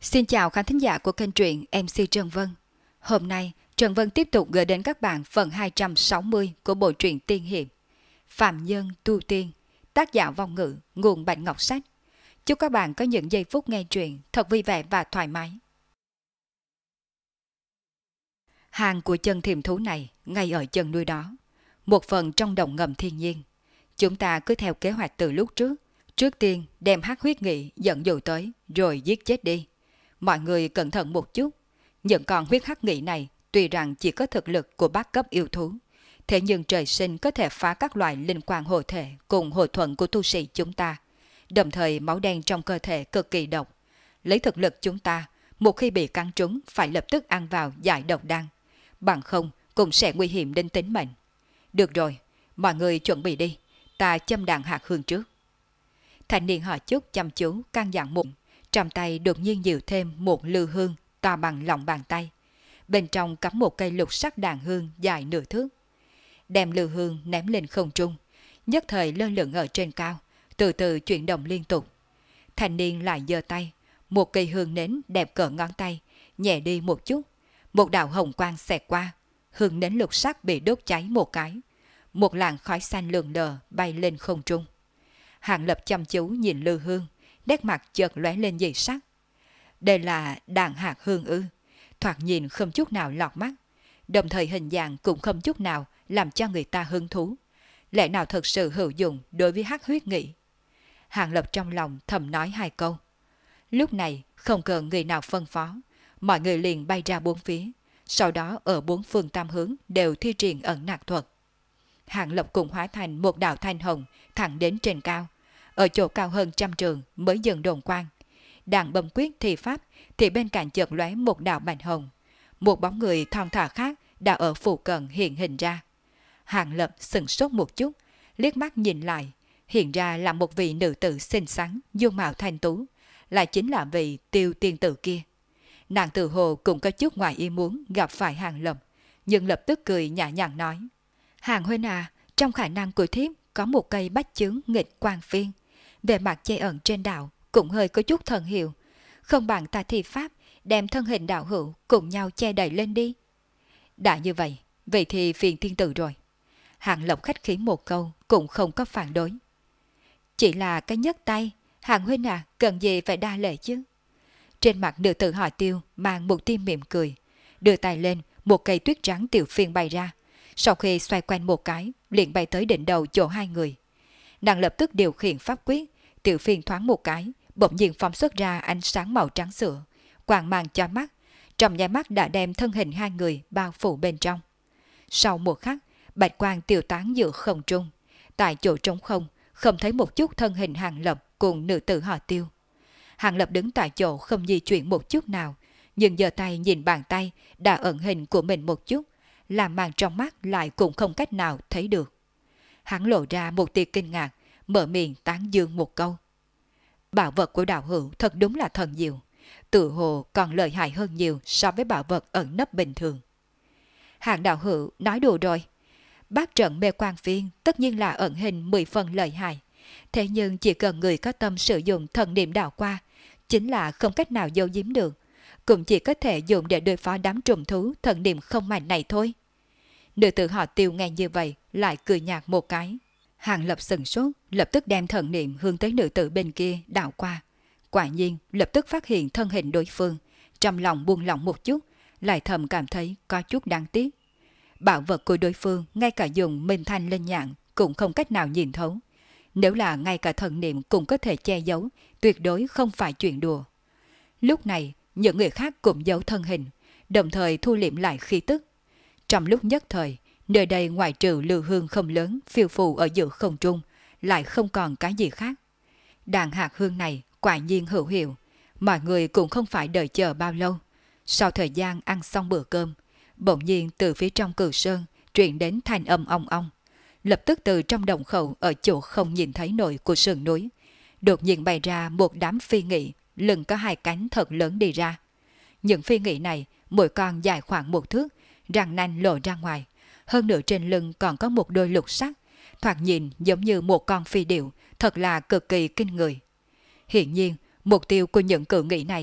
Xin chào khán thính giả của kênh truyện MC Trần Vân. Hôm nay, Trần Vân tiếp tục gửi đến các bạn phần 260 của bộ truyện tiên hiệp Phạm Nhân Tu Tiên, tác giả Vong Ngữ, nguồn Bạch Ngọc Sách. Chúc các bạn có những giây phút nghe truyện thật vui vẻ và thoải mái. Hang của chân thiềm thú này ngay ở chân núi đó, một phần trong đồng ngầm thiên nhiên. Chúng ta cứ theo kế hoạch từ lúc trước. Trước tiên đem hắc huyết nghị dẫn dụ tới rồi giết chết đi. Mọi người cẩn thận một chút. Những con huyết hắc nghị này tuy rằng chỉ có thực lực của bát cấp yêu thú, thế nhưng trời sinh có thể phá các loại linh quang hộ thể cùng hộ thuận của tu sĩ chúng ta. Đồng thời máu đen trong cơ thể cực kỳ độc. Lấy thực lực chúng ta, một khi bị cắn trúng phải lập tức ăn vào giải độc đan. Bằng không cũng sẽ nguy hiểm đến tính mệnh. Được rồi, mọi người chuẩn bị đi. Ta châm đạn hạt hương trước. Thanh niên họ Chúc chăm chú căn dặn một, trong tay đột nhiên nhiều thêm một lư hương to bằng lòng bàn tay. Bên trong cắm một cây lục sắc đàn hương dài nửa thước. Đem lư hương ném lên không trung, nhất thời lơ lửng ở trên cao, từ từ chuyển động liên tục. Thanh niên lại giơ tay, một cây hương nến đẹp cỡ ngón tay, nhẹ đi một chút, một đạo hồng quang xẹt qua, hương nến lục sắc bị đốt cháy một cái, một làn khói xanh lượn lờ bay lên không trung. Hàng Lập chăm chú nhìn lư hương, nét mặt chợt lóe lên dị sắc. Đây là đàn hạt hương ư? Thoạt nhìn không chút nào lọt mắt, đồng thời hình dạng cũng không chút nào làm cho người ta hứng thú. Lẽ nào thật sự hữu dụng đối với hắc huyết nghị? Hàng Lập trong lòng thầm nói hai câu. Lúc này không cần người nào phân phó, mọi người liền bay ra bốn phía, sau đó ở bốn phương tam hướng đều thi triển ẩn nặc thuật. Hàng Lập cùng hóa thành một đạo thanh hồng thẳng đến trên cao, ở chỗ cao hơn trăm trường mới dừng đồn quang. Đang bấm quyết thi pháp thì bên cạnh chợt lóe một đạo bạch hồng, một bóng người thon thả khác đã ở phụ cận hiện hình ra. Hàng Lập sững sốt một chút, liếc mắt nhìn lại, hiện ra là một vị nữ tử xinh xắn, dung mạo thanh tú, lại chính là vị Tiêu tiên tử kia. Nàng tự hồ cũng có chút ngoài ý muốn gặp phải Hàng Lập, nhưng lập tức cười nhã nhặn nói: Hàng huynh à, trong khả năng của thiếp có một cây bách chướng nghịch quang phiên, về mặt che ẩn trên đạo cũng hơi có chút thần hiệu, không bằng ta thi pháp đem thân hình đạo hữu cùng nhau che đậy lên đi. Đã như vậy, vậy thì phiền thiên tử rồi. Hàng Lập khách khí một câu cũng không có phản đối. Chỉ là cái nhấc tay, Hàng huynh à, cần gì phải đa lễ chứ? Trên mặt nữ tử họ Tiêu mang một tia mỉm cười, đưa tay lên, một cây tuyết trắng tiểu phiên bay ra. Sau khi xoay quanh một cái, liền bay tới đỉnh đầu chỗ hai người. Nàng lập tức điều khiển pháp quyết, tiểu phiên thoáng một cái, bỗng nhiên phóng xuất ra ánh sáng màu trắng sữa, quang mang cho mắt, trong nháy mắt đã đem thân hình hai người bao phủ bên trong. Sau một khắc, bạch quang tiêu tán giữa không trung, tại chỗ trống không, không thấy một chút thân hình Hàng Lập cùng nữ tử họ Tiêu. Hàng Lập đứng tại chỗ không di chuyển một chút nào, nhưng giơ tay nhìn bàn tay đã ẩn hình của mình một chút, làm màn trong mắt lại cũng không cách nào thấy được. Hắn lộ ra một tia kinh ngạc, mở miệng tán dương một câu. Bảo vật của đạo hữu thật đúng là thần diệu, tự hồ còn lợi hại hơn nhiều so với bảo vật ẩn nấp bình thường. Hàng đạo hữu nói đùa rồi. Bát trận mê quang phiên tất nhiên là ẩn hình 10 phần lợi hại, thế nhưng chỉ cần người có tâm sử dụng thần niệm đạo qua, chính là không cách nào giấu giếm được, cũng chỉ có thể dùng để đối phó đám trùng thú thần niệm không mạnh này thôi. Nữ tử họ Tiêu nghe như vậy lại cười nhạt một cái. Hàng Lập sừng sốt, lập tức đem thần niệm hướng tới nữ tử bên kia đảo qua. Quả nhiên lập tức phát hiện thân hình đối phương, trong lòng buông lỏng một chút, lại thầm cảm thấy có chút đáng tiếc. Bảo vật của đối phương ngay cả dùng minh thanh lên nhãn cũng không cách nào nhìn thấu. Nếu là ngay cả thần niệm cũng có thể che giấu, tuyệt đối không phải chuyện đùa. Lúc này những người khác cũng giấu thân hình, đồng thời thu liệm lại khí tức. Trong lúc nhất thời, nơi đây ngoại trừ lư hương không lớn phiêu phù ở giữa không trung, lại không còn cái gì khác. Đàn hạt hương này quả nhiên hữu hiệu, mọi người cũng không phải đợi chờ bao lâu. Sau thời gian ăn xong bữa cơm, bỗng nhiên từ phía trong cửu sơn truyền đến thanh âm ong ong. Lập tức từ trong động khẩu ở chỗ không nhìn thấy nổi của sườn núi, đột nhiên bày ra một đám phi nghị, lưng có hai cánh thật lớn đi ra. Những phi nghị này mỗi con dài khoảng một thước, răng nanh lộ ra ngoài, hơn nữa trên lưng còn có một đôi lục sắc, thoạt nhìn giống như một con phi điểu, thật là cực kỳ kinh người. Hiển nhiên, mục tiêu của những cự nghị này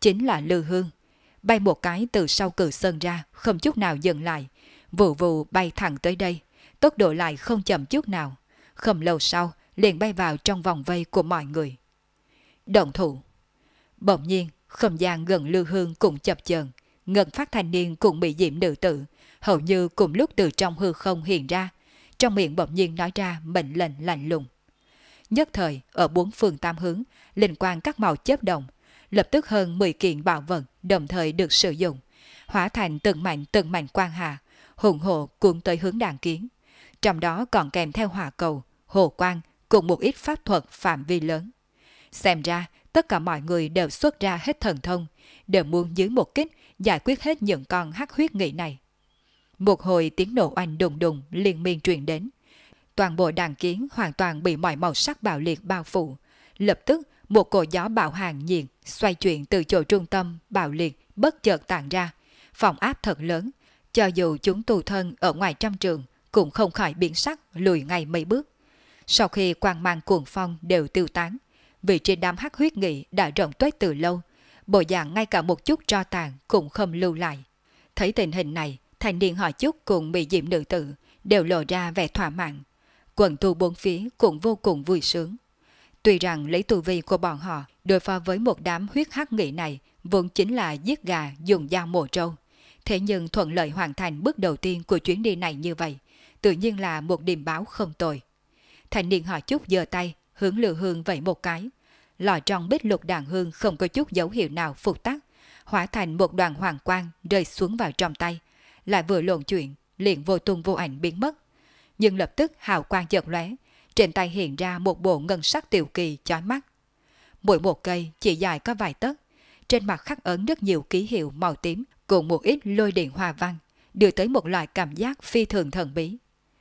chính là Lư Hương. Bay một cái từ sau cử sơn ra, không chút nào dừng lại, vù vù bay thẳng tới đây, tốc độ lại không chậm chút nào. Không lâu sau, liền bay vào trong vòng vây của mọi người. Động thủ. Bỗng nhiên, không gian gần Lư Hương cũng chập chờn, ngân phát thanh niên cũng bị diễm nữ tử, hầu như cùng lúc từ trong hư không hiện ra, trong miệng bỗng nhiên nói ra mệnh lệnh lạnh lùng. Nhất thời, ở bốn phương tám hướng, linh quang các màu chớp động, lập tức hơn 10 kiện bảo vật đồng thời được sử dụng, hóa thành từng mảnh quang hà, hùng hộ cuốn tới hướng Đàn Kiến. Trong đó còn kèm theo hỏa cầu, hồ quang cùng một ít pháp thuật phạm vi lớn. Xem ra, tất cả mọi người đều xuất ra hết thần thông, đều muốn dưới một kích giải quyết hết những con hắc huyết nghị này. Một hồi tiếng nổ oanh đùng đùng liên miên truyền đến. Toàn bộ Đàn Kiến hoàn toàn bị mọi màu sắc bạo liệt bao phủ. Lập tức, một cổ gió bạo hàng nhiệt xoay chuyển từ chỗ trung tâm bạo liệt bất chợt tản ra, phòng áp thật lớn, cho dù chúng tù thân ở ngoài trăm trường cũng không khỏi biến sắc lùi ngay mấy bước. Sau khi quang mang cuồng phong đều tiêu tán, vị trí đám hắc huyết nghị đã rộng tuếch từ lâu, bộ dạng ngay cả một chút tro tàn cũng không lưu lại. Thấy tình hình này, thanh niên họ Chúc cùng bị diệm nữ tử đều lộ ra vẻ thỏa mãn. Quần tu bốn phía cũng vô cùng vui sướng. Tuy rằng lấy tu vi của bọn họ đối phó với một đám huyết hắc nghị này vốn chính là giết gà dùng dao mổ trâu, thế nhưng thuận lợi hoàn thành bước đầu tiên của chuyến đi này như vậy, tự nhiên là một điềm báo không tồi. Thanh niên họ Chúc giơ tay hướng Lư Hương vẫy một cái, lò trong bích lục đàn hương không có chút dấu hiệu nào phục tắc, hóa thành một đoàn hoàng quang rơi xuống vào trong tay, lại vừa lộn chuyện liền vô tung vô ảnh biến mất. Nhưng lập tức hào quang chợt lóe, trên tay hiện ra một bộ ngân sắc tiểu kỳ chói mắt. Mỗi một cây chỉ dài có vài tấc, trên mặt khắc ấn rất nhiều ký hiệu màu tím cùng một ít lôi điện hoa văn, đưa tới một loại cảm giác phi thường thần bí.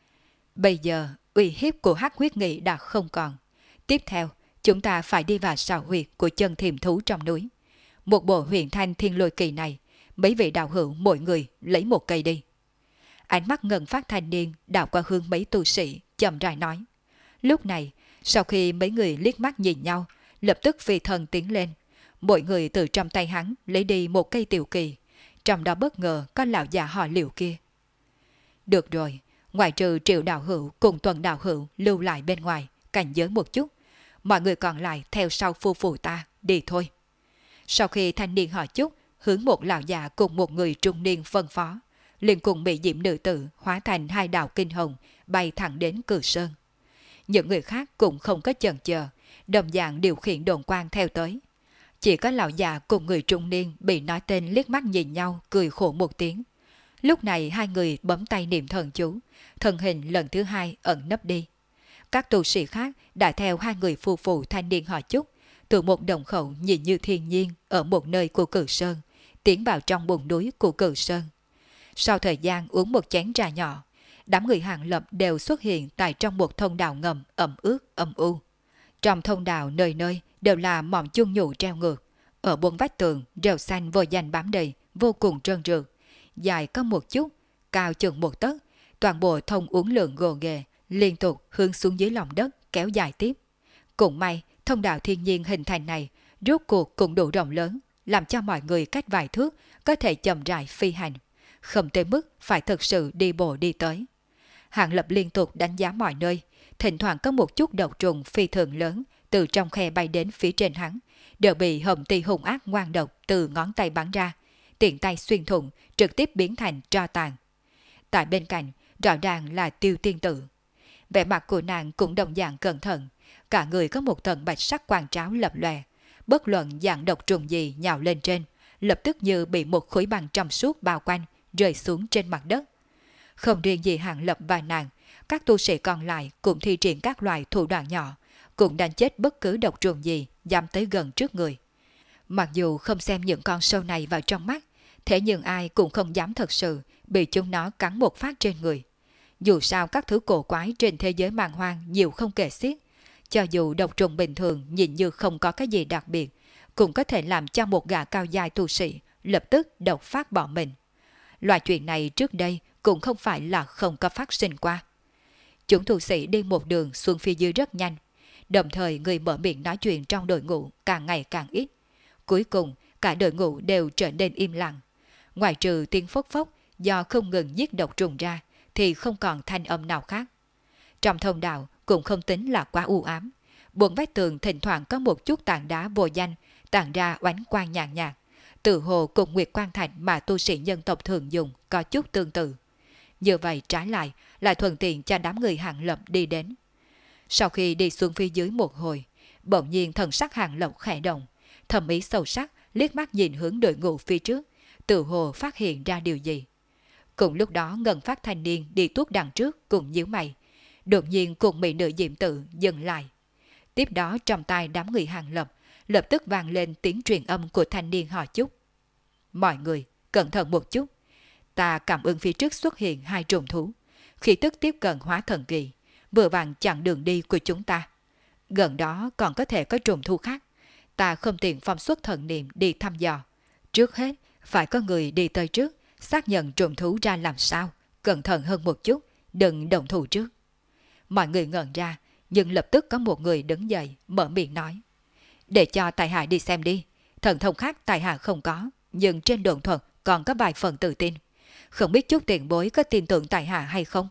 Bây giờ, uy hiếp của hắc huyết nghị đã không còn. Tiếp theo, chúng ta phải đi vào sào huyệt của chân thiềm thú trong núi. Một bộ huyền thanh thiên lôi kỳ này, mấy vị đạo hữu mỗi người lấy một cây đi. Ánh mắt ngân phát thanh niên đảo qua hướng mấy tu sĩ, chậm rãi nói. Lúc này, sau khi mấy người liếc mắt nhìn nhau, lập tức phi thân tiến lên. Mỗi người từ trong tay hắn lấy đi một cây tiểu kỳ, trong đó bất ngờ có lão già họ Liệu kia. Được rồi, ngoại trừ Triệu đạo hữu cùng Tuần đạo hữu lưu lại bên ngoài, cảnh giới một chút, mọi người còn lại theo sau phu phụ ta, đi thôi. Sau khi thanh niên họ Chúc hướng một lão già cùng một người trung niên phân phó, liền cùng bị diễm nữ tử hóa thành hai đạo kinh hồng bay thẳng đến Cử Sơn. Những người khác cũng không có chần chờ, đồng dạng điều khiển đồn quang theo tới. Chỉ có lão già cùng người trung niên bị nói tên liếc mắt nhìn nhau cười khổ một tiếng. Lúc này hai người bấm tay niệm thần chú, thân hình lần thứ hai ẩn nấp đi. Các tu sĩ khác đã theo hai người phu phụ thanh niên họ Chúc từ một đồng khẩu nhìn như thiên nhiên ở một nơi của Cử Sơn tiến vào trong bùn núi của Cử Sơn. Sau thời gian uống một chén trà nhỏ, đám người Hàng Lập đều xuất hiện tại trong một thông đạo ngầm ẩm ướt âm u. Trong thông đạo nơi nơi đều là mỏm chuông nhụ treo ngược, ở bốn vách tường rêu xanh vôi danh bám đầy, vô cùng trơn trượt, dài có một chút, cao chừng một tấc, toàn bộ thông uốn lượn gồ ghề, liên tục hướng xuống dưới lòng đất kéo dài tiếp. Cũng may, thông đạo thiên nhiên hình thành này rốt cuộc cũng đủ rộng lớn, làm cho mọi người cách vài thước có thể chậm rãi phi hành, không tới mức phải thực sự đi bộ đi tới. Hàng Lập liên tục đánh giá mọi nơi, thỉnh thoảng có một chút độc trùng phi thường lớn từ trong khe bay đến phía trên hắn, đều bị hồng ti hung ác ngoan độc từ ngón tay bắn ra, tiện tay xuyên thủng, trực tiếp biến thành tro tàn. Tại bên cạnh, rõ ràng là Tiêu tiên tử. Vẻ mặt của nàng cũng đồng dạng cẩn thận, cả người có một tầng bạch sắc quang tráo lập lòe, bất luận dạng độc trùng gì nhào lên trên, lập tức như bị một khối băng trong suốt bao quanh, rơi xuống trên mặt đất. Không riêng gì Hàng Lập và nàng, các tu sĩ còn lại cũng thi triển các loại thủ đoạn nhỏ, cũng đánh chết bất cứ độc trùng gì dám tới gần trước người. Mặc dù không xem những con sâu này vào trong mắt, thế nhưng ai cũng không dám thật sự bị chúng nó cắn một phát trên người. Dù sao các thứ cổ quái trên thế giới màn hoang nhiều không kể xiết, cho dù độc trùng bình thường nhìn như không có cái gì đặc biệt, cũng có thể làm cho một gã cao giai tu sĩ lập tức độc phát bỏ mình. Loại chuyện này trước đây cũng không phải là không có phát sinh qua. Chúng tu sĩ đi một đường xuống phía dưới rất nhanh, đồng thời người mở miệng nói chuyện trong đội ngũ càng ngày càng ít. Cuối cùng, cả đội ngũ đều trở nên im lặng. Ngoài trừ tiếng phốc phốc do không ngừng giết độc trùng ra, thì không còn thanh âm nào khác. Trong thông đạo cũng không tính là quá u ám. Buồng vách tường thỉnh thoảng có một chút tảng đá vô danh, tản ra oánh quang nhàn nhạt. Tự hồ cùng nguyệt quang thạch mà tu sĩ nhân tộc thường dùng có chút tương tự. Như vậy trái lại thuận tiện cho đám người Hàng Lập đi đến. Sau khi đi xuống phía dưới một hồi, bỗng nhiên thần sắc Hàng Lập khẽ động, thầm ý sâu sắc liếc mắt nhìn hướng đội ngũ phía trước, tự hồ phát hiện ra điều gì. Cùng lúc đó ngân phát thanh niên đi tuốt đằng trước cùng nhíu mày, đột nhiên cùng mỹ nữ diệm tự dừng lại. Tiếp đó trong tai đám người Hàng Lập lập tức vang lên tiếng truyền âm của thanh niên họ Chúc. Mọi người cẩn thận một chút, ta cảm ứng phía trước xuất hiện hai trùng thú, khi tức tiếp cận hóa thần kỳ, vừa vặn chặn đường đi của chúng ta. Gần đó còn có thể có trùng thú khác, ta không tiện phong xuất thần niệm đi thăm dò. Trước hết phải có người đi tới trước, xác nhận trùng thú ra làm sao, cẩn thận hơn một chút, đừng động thủ trước. Mọi người ngẩn ra, nhưng lập tức có một người đứng dậy, mở miệng nói. Để cho tài hạ đi xem đi, thần thông khác tài hạ không có, nhưng trên đồn thuật còn có vài phần tự tin. Không biết chút tiền bối có tin tưởng tài hạ hay không?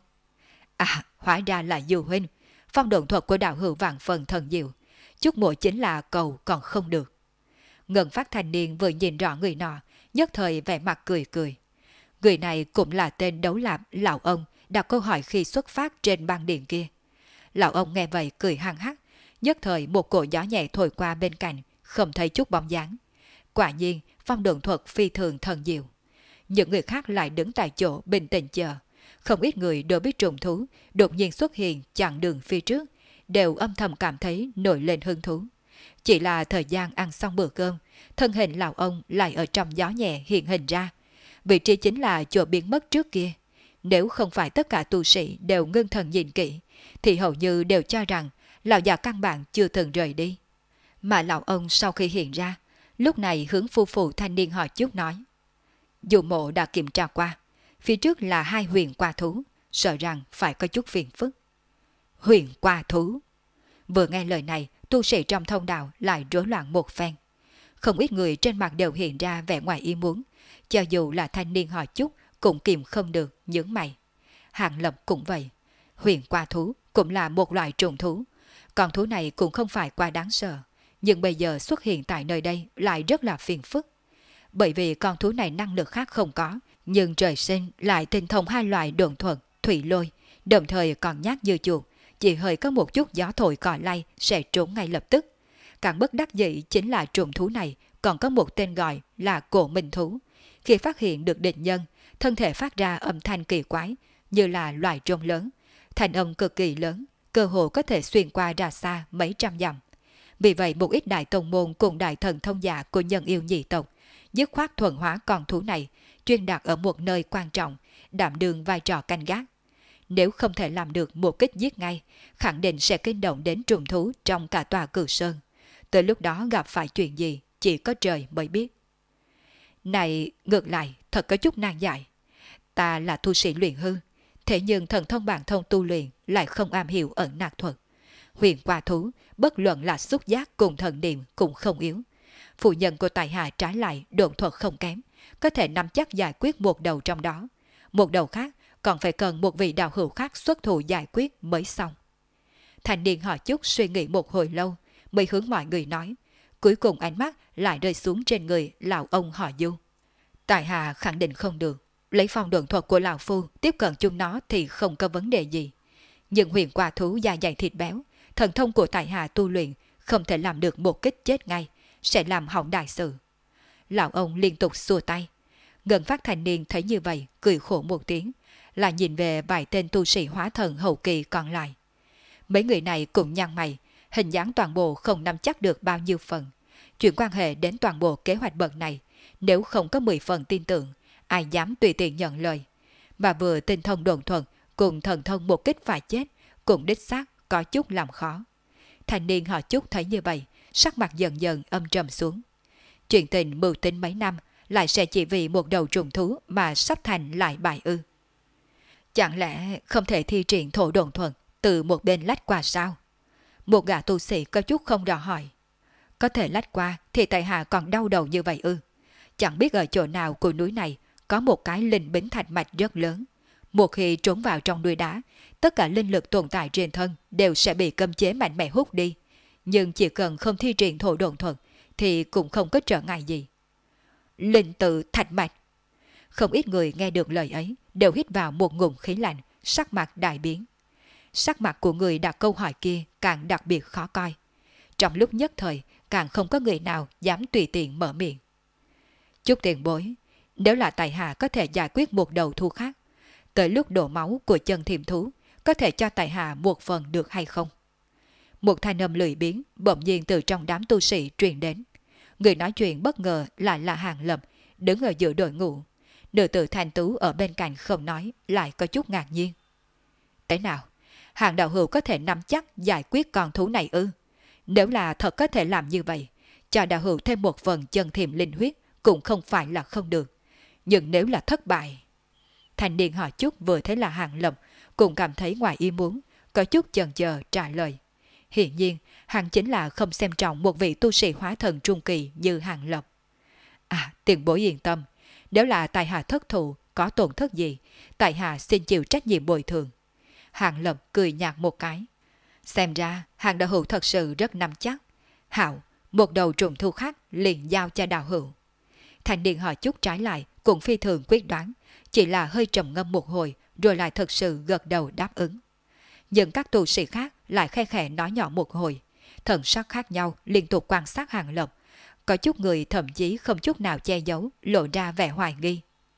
À, hóa ra là Du huynh, phong đồn thuật của đạo hữu vạn phần thần diệu. Chút muội chính là cầu còn không được. Ngân phát thanh niên vừa nhìn rõ người nọ, nhất thời vẻ mặt cười cười. Người này cũng là tên đấu lạp lão ông đặt câu hỏi khi xuất phát trên băng điện kia. Lão ông nghe vậy cười hăng hắc, nhất thời một cổ gió nhẹ thổi qua bên cạnh, không thấy chút bóng dáng. Quả nhiên, phong đồn thuật phi thường thần diệu. Những người khác lại đứng tại chỗ bình tĩnh chờ. Không ít người đối với trùng thú đột nhiên xuất hiện chặn đường phía trước, đều âm thầm cảm thấy nổi lên hứng thú. Chỉ là thời gian ăn xong bữa cơm, thân hình lão ông lại ở trong gió nhẹ hiện hình ra. Vị trí chính là chỗ biến mất trước kia. Nếu không phải tất cả tu sĩ đều ngưng thần nhìn kỹ, thì hầu như đều cho rằng lão già căn bản chưa từng rời đi. Mà lão ông sau khi hiện ra, lúc này hướng phu phụ thanh niên họ Chúc nói. Dù mộ đã kiểm tra qua, phía trước là hai huyền qua thú, sợ rằng phải có chút phiền phức. Huyền qua thú. Vừa nghe lời này, tu sĩ trong thông đạo lại rối loạn một phen. Không ít người trên mặt đều hiện ra vẻ ngoài ý muốn, cho dù là thanh niên họ Chúc cũng kìm không được nhướng mày. Hàng Lập cũng vậy. Huyền qua thú cũng là một loại trùng thú. Con thú này cũng không phải quá đáng sợ, nhưng bây giờ xuất hiện tại nơi đây lại rất là phiền phức. Bởi vì con thú này năng lực khác không có, nhưng trời sinh lại tinh thông hai loại độn thuật, thủy lôi, đồng thời còn nhát như chuột, chỉ hơi có một chút gió thổi cỏ lay sẽ trốn ngay lập tức. Càng bất đắc dĩ chính là trùng thú này còn có một tên gọi là cổ minh thú. Khi phát hiện được địch nhân, thân thể phát ra âm thanh kỳ quái, như là loài trông lớn, thanh âm cực kỳ lớn, cơ hồ có thể xuyên qua ra xa mấy trăm dặm. Vì vậy một ít đại tông môn cùng đại thần thông giả của nhân yêu nhị tộc dứt khoát thuần hóa con thú này, chuyên đặt ở một nơi quan trọng, đảm đương vai trò canh gác. Nếu không thể làm được một kích giết ngay, khẳng định sẽ kinh động đến trùng thú trong cả tòa Cửu Sơn. Tới lúc đó gặp phải chuyện gì, chỉ có trời mới biết. Này, ngược lại, thật có chút nan giải. Ta là tu sĩ luyện hư, thế nhưng thần thông bản thông tu luyện lại không am hiểu ẩn nạc thuật. Huyền qua thú, bất luận là xúc giác cùng thần niệm cũng không yếu. Phụ nhân của tài hạ trái lại độn thuật không kém, có thể nắm chắc giải quyết một đầu trong đó. Một đầu khác còn phải cần một vị đạo hữu khác xuất thủ giải quyết mới xong. Thành niên họ Chúc suy nghĩ một hồi lâu, mới hướng mọi người nói. Cuối cùng ánh mắt lại rơi xuống trên người lão ông họ Du. Tài hạ khẳng định không được, lấy phong độn thuật của lão phu tiếp cận chúng nó thì không có vấn đề gì. Nhưng huyền qua thú da dày thịt béo, thần thông của tài hạ tu luyện không thể làm được một kích chết ngay, sẽ làm hỏng đại sự. Lão ông liên tục xua tay. Ngân phát thanh niên thấy như vậy, cười khổ một tiếng, là nhìn về vài tên tu sĩ hóa thần hậu kỳ còn lại. Mấy người này cũng nhăn mày, hình dáng toàn bộ không nắm chắc được bao nhiêu phần. Chuyện quan hệ đến toàn bộ kế hoạch bận này, nếu không có 10 phần tin tưởng, ai dám tùy tiện nhận lời. Mà vừa tinh thông đồn thuận cùng thần thông một kích phải chết, cũng đích xác có chút làm khó. Thanh niên họ Chúc thấy như vậy, sắc mặt dần dần âm trầm xuống. Chuyện tình mưu tính mấy năm lại sẽ chỉ vì một đầu trùng thú mà sắp thành lại bại ư? Chẳng lẽ không thể thi triển thổ đồn thuận từ một bên lách qua sao? Một gã tu sĩ có chút không rõ hỏi. có thể lách qua thì tại hạ còn đau đầu như vậy ư? Chẳng biết ở chỗ nào của núi này có một cái linh bính thạch mạch rất lớn. Một khi trốn vào trong núi đá, tất cả linh lực tồn tại trên thân đều sẽ bị cấm chế mạnh mẽ hút đi. Nhưng chỉ cần không thi triển thổ độn thuật thì cũng không có trở ngại gì. Linh tự thạch mạch. Không ít người nghe được lời ấy đều hít vào một ngụm khí lạnh, sắc mặt đại biến. Sắc mặt của người đặt câu hỏi kia càng đặc biệt khó coi. Trong lúc nhất thời càng không có người nào dám tùy tiện mở miệng. Chút tiền bối, nếu là tại hạ có thể giải quyết một đầu thú khác, tới lúc đổ máu của chân thiềm thú, có thể cho tại hạ một phần được hay không? Một thanh âm lười biếng bỗng nhiên từ trong đám tu sĩ truyền đến. Người nói chuyện bất ngờ lại là Hàng Lập, đứng ở giữa đội ngũ. Nữ tử thanh tú ở bên cạnh không nói, lại có chút ngạc nhiên. Thế nào? Hàng đạo hữu có thể nắm chắc giải quyết con thú này ư? Nếu là thật có thể làm như vậy, cho đạo hữu thêm một phần chân thiềm linh huyết cũng không phải là không được. Nhưng nếu là thất bại... Thanh niên họ chút vừa thấy là Hàng Lập, cũng cảm thấy ngoài ý muốn, có chút chần chờ trả lời. Hiển nhiên, hắn chính là không xem trọng một vị tu sĩ hóa thần trung kỳ như Hàng Lập. Tiền bối yên tâm, nếu là tại hạ thất thụ, có tổn thất gì, tại hạ xin chịu trách nhiệm bồi thường. Hàng Lập cười nhạt một cái. Xem ra, Hàng đạo hữu thật sự rất nắm chắc. Hảo, một đầu trùng thu khác liền giao cho đạo hữu. Thanh niên họ chút trái lại, cũng phi thường quyết đoán, chỉ là hơi trầm ngâm một hồi, rồi lại thật sự gật đầu đáp ứng. Nhưng các tu sĩ khác lại khe khẽ nói nhỏ một hồi, thần sắc khác nhau liên tục quan sát Hàng Lập. Có chút người thậm chí không chút nào che giấu, lộ ra vẻ hoài nghi.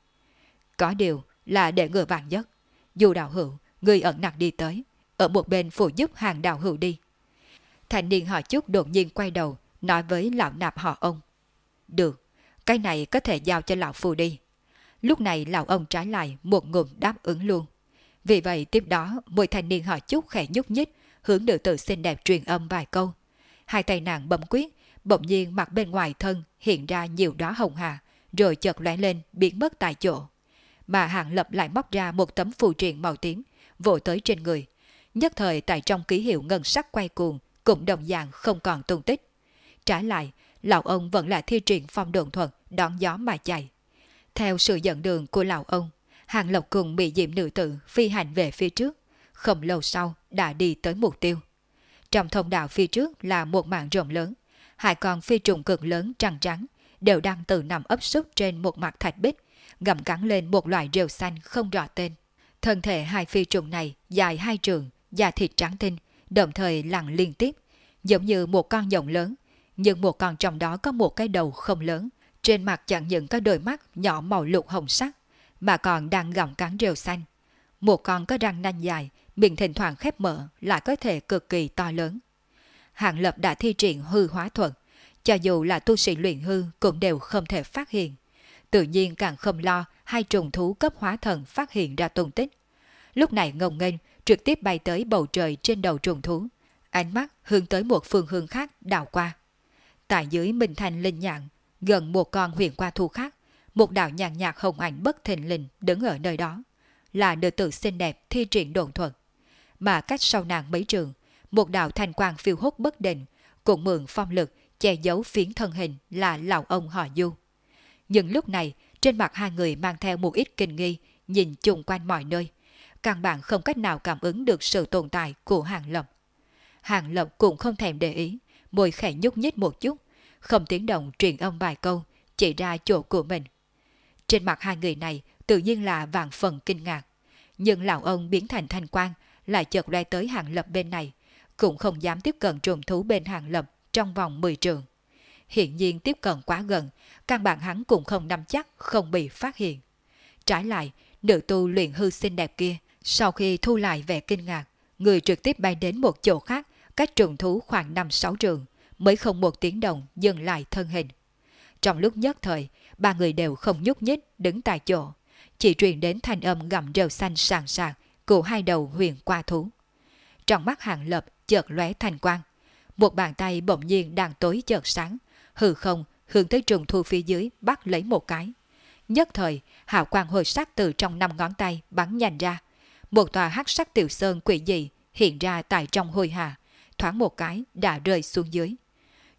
Có điều là để ngừa vạn nhất, dù đạo hữu, người ẩn nặc đi tới, ở một bên phụ giúp Hàng đạo hữu đi. Thanh niên họ chút đột nhiên quay đầu, nói với lão nạp họ ông. Được, cái này có thể giao cho lão phu đi. Lúc này lão ông trái lại một ngụm đáp ứng luôn. Vì vậy tiếp đó một thanh niên họ chút khẽ nhúc nhích, hướng nữ tử xinh đẹp truyền âm vài câu. Hai tay nàng bấm quyết, bỗng nhiên mặt bên ngoài thân hiện ra nhiều đóa hồng hà, rồi chợt lóe lên biến mất tại chỗ. Mà Hàng Lập lại móc ra một tấm phù triện màu tím, vỗ tới trên người. Nhất thời tại trong ký hiệu ngân sắc quay cuồng, cũng đồng dạng không còn tung tích. Trái lại, lão ông vẫn là thi triển phong độn thuật đón gió mà chạy. Theo sự dẫn đường của lão ông, Hàng Lập cùng bị diệm nữ tử phi hành về phía trước, không lâu sau đã đi tới mục tiêu. Trong thông đạo phía trước là một mảng rộng lớn, hai con phi trùng cực lớn trắng trắng đều đang tự nằm ấp súc trên một mặt thạch bích, gặm cắn lên một loại rêu xanh không rõ tên. Thân thể hai phi trùng này dài 2 trượng, da thịt trắng tinh, đồng thời lăn liên tiếp, giống như một con nhộng lớn, nhưng một con trong đó có một cái đầu không lớn, trên mặt chẳng những có đôi mắt nhỏ màu lục hồng sắc, mà còn đang gặm cắn rêu xanh. Một con có răng nanh dài, miệng thỉnh thoảng khép mở, lại có thể cực kỳ to lớn. Hàng Lập đã thi triển hư hóa thuật, cho dù là tu sĩ luyện hư cũng đều không thể phát hiện. Tự nhiên càng không lo hai trùng thú cấp hóa thần phát hiện ra tung tích. Lúc này ngông nghênh trực tiếp bay tới bầu trời trên đầu trùng thú, ánh mắt hướng tới một phương hướng khác đảo qua. Tại dưới Minh Thành linh nhạn, gần một con huyền qua thú khác, một đạo nhàn nhạt hồng ảnh bất thình lình đứng ở nơi đó, là nữ tử xinh đẹp thi triển độn thuật. Mà cách sau nàng mấy trường, một đạo thanh quang phiêu hốt bất định, cũng mượn phong lực che giấu phiến thân hình là lão ông họ Du. Nhưng lúc này, trên mặt hai người mang theo một ít kinh nghi, nhìn chung quanh mọi nơi, căn bản không cách nào cảm ứng được sự tồn tại của Hàng Lập. Hàng Lập cũng không thèm để ý, môi khẽ nhúc nhích một chút, không tiếng động truyền âm vài câu, chỉ ra chỗ của mình. Trên mặt hai người này tự nhiên là vạn phần kinh ngạc, nhưng lão ông biến thành thanh quang lại chợt lóe tới Hàng Lập bên này, cũng không dám tiếp cận trùng thú bên Hàng Lập trong vòng 10 trượng. Hiện nhiên tiếp cận quá gần, căn bản hắn cũng không nắm chắc không bị phát hiện. Trái lại, nữ tu luyện hư xinh đẹp kia, sau khi thu lại vẻ kinh ngạc, người trực tiếp bay đến một chỗ khác, cách trùng thú khoảng 5-6 trượng, mới không một tiếng động dừng lại thân hình. Trong lúc nhất thời, ba người đều không nhúc nhích đứng tại chỗ, chỉ truyền đến thanh âm gặm rêu xanh sàn sạc của hai đầu huyền qua thú. Trong mắt Hàng Lập chợt lóe thanh quang, một bàn tay bỗng nhiên đang tối chợt sáng, hư không hướng tới trùng thu phía dưới bắt lấy một cái. Nhất thời, hào quang hồi sắc từ trong 5 ngón tay bắn nhanh ra, một tòa hắc sắc tiểu sơn quỷ dị hiện ra tại trong hôi hà, thoáng một cái đã rơi xuống dưới.